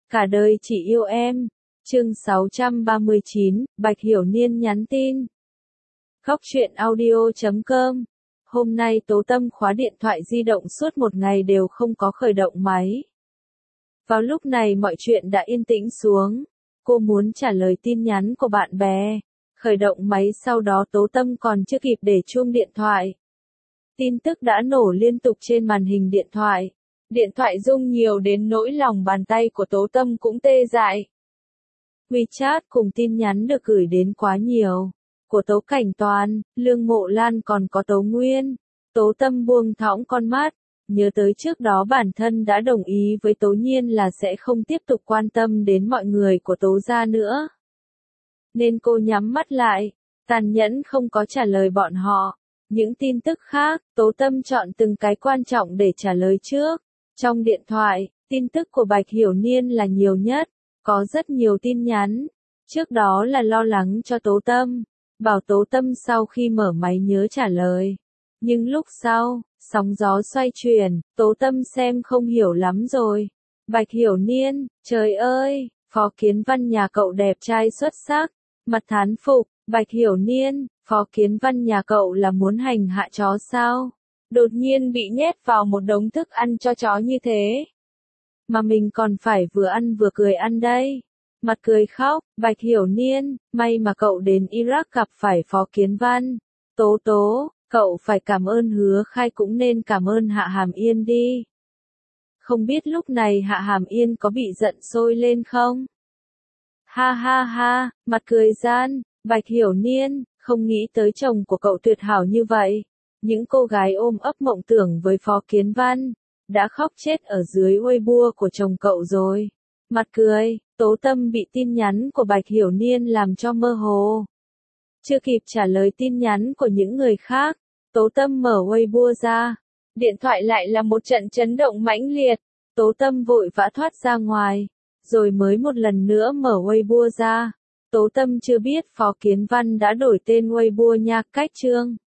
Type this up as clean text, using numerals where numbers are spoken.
Cả đời chỉ yêu em. Chương 639, Bạch Hiểu Niên nhắn tin. Góc truyện audio.com. Hôm nay Tố Tâm khóa điện thoại di động suốt một ngày đều không có khởi động máy. Vào lúc này mọi chuyện đã yên tĩnh xuống. Cô muốn trả lời tin nhắn của bạn bè. Khởi động máy sau đó Tố Tâm còn chưa kịp để chuông điện thoại. Tin tức đã nổ liên tục trên màn hình điện thoại. Điện thoại rung nhiều đến nỗi lòng bàn tay của Tố Tâm cũng tê dại. WeChat cùng tin nhắn được gửi đến quá nhiều. Của Tố Cảnh Toàn, Lương Mộ Lan còn có Tố Nguyên. Tố Tâm buông thõng con mắt, nhớ tới trước đó bản thân đã đồng ý với Tố Nhiên là sẽ không tiếp tục quan tâm đến mọi người của Tố gia nữa. Nên cô nhắm mắt lại, tàn nhẫn không có trả lời bọn họ. Những tin tức khác, Tố Tâm chọn từng cái quan trọng để trả lời trước. Trong điện thoại, tin tức của Bạch Hiểu Niên là nhiều nhất, có rất nhiều tin nhắn. Trước đó là lo lắng cho Tố Tâm, bảo Tố Tâm sau khi mở máy nhớ trả lời. Nhưng lúc sau, sóng gió xoay chuyển, Tố Tâm xem không hiểu lắm rồi. Bạch Hiểu Niên, trời ơi, Phó Kiến Văn nhà cậu đẹp trai xuất sắc, mặt thán phục. Bạch Hiểu Niên, Phó Kiến Văn nhà cậu là muốn hành hạ chó sao? Đột nhiên bị nhét vào một đống thức ăn cho chó như thế. Mà mình còn phải vừa ăn vừa cười ăn đây. Mặt cười khóc, Bạch Hiểu Niên, may mà cậu đến Iraq gặp phải Phó Kiến Văn. Tố Tố, cậu phải cảm ơn Hứa Khai cũng nên cảm ơn Hạ Hàm Yên đi. Không biết lúc này Hạ Hàm Yên có bị giận sôi lên không? Ha ha ha, mặt cười gian, Bạch Hiểu Niên, không nghĩ tới chồng của cậu tuyệt hảo như vậy. Những cô gái ôm ấp mộng tưởng với Phó Kiến Văn, đã khóc chết ở dưới Weibo của chồng cậu rồi. Mặt cười, Tố Tâm bị tin nhắn của Bạch Hiểu Niên làm cho mơ hồ. Chưa kịp trả lời tin nhắn của những người khác, Tố Tâm mở Weibo ra. Điện thoại lại là một trận chấn động mãnh liệt. Tố Tâm vội vã thoát ra ngoài, rồi mới một lần nữa mở Weibo ra. Tố Tâm chưa biết Phó Kiến Văn đã đổi tên Weibo nha, cách chương.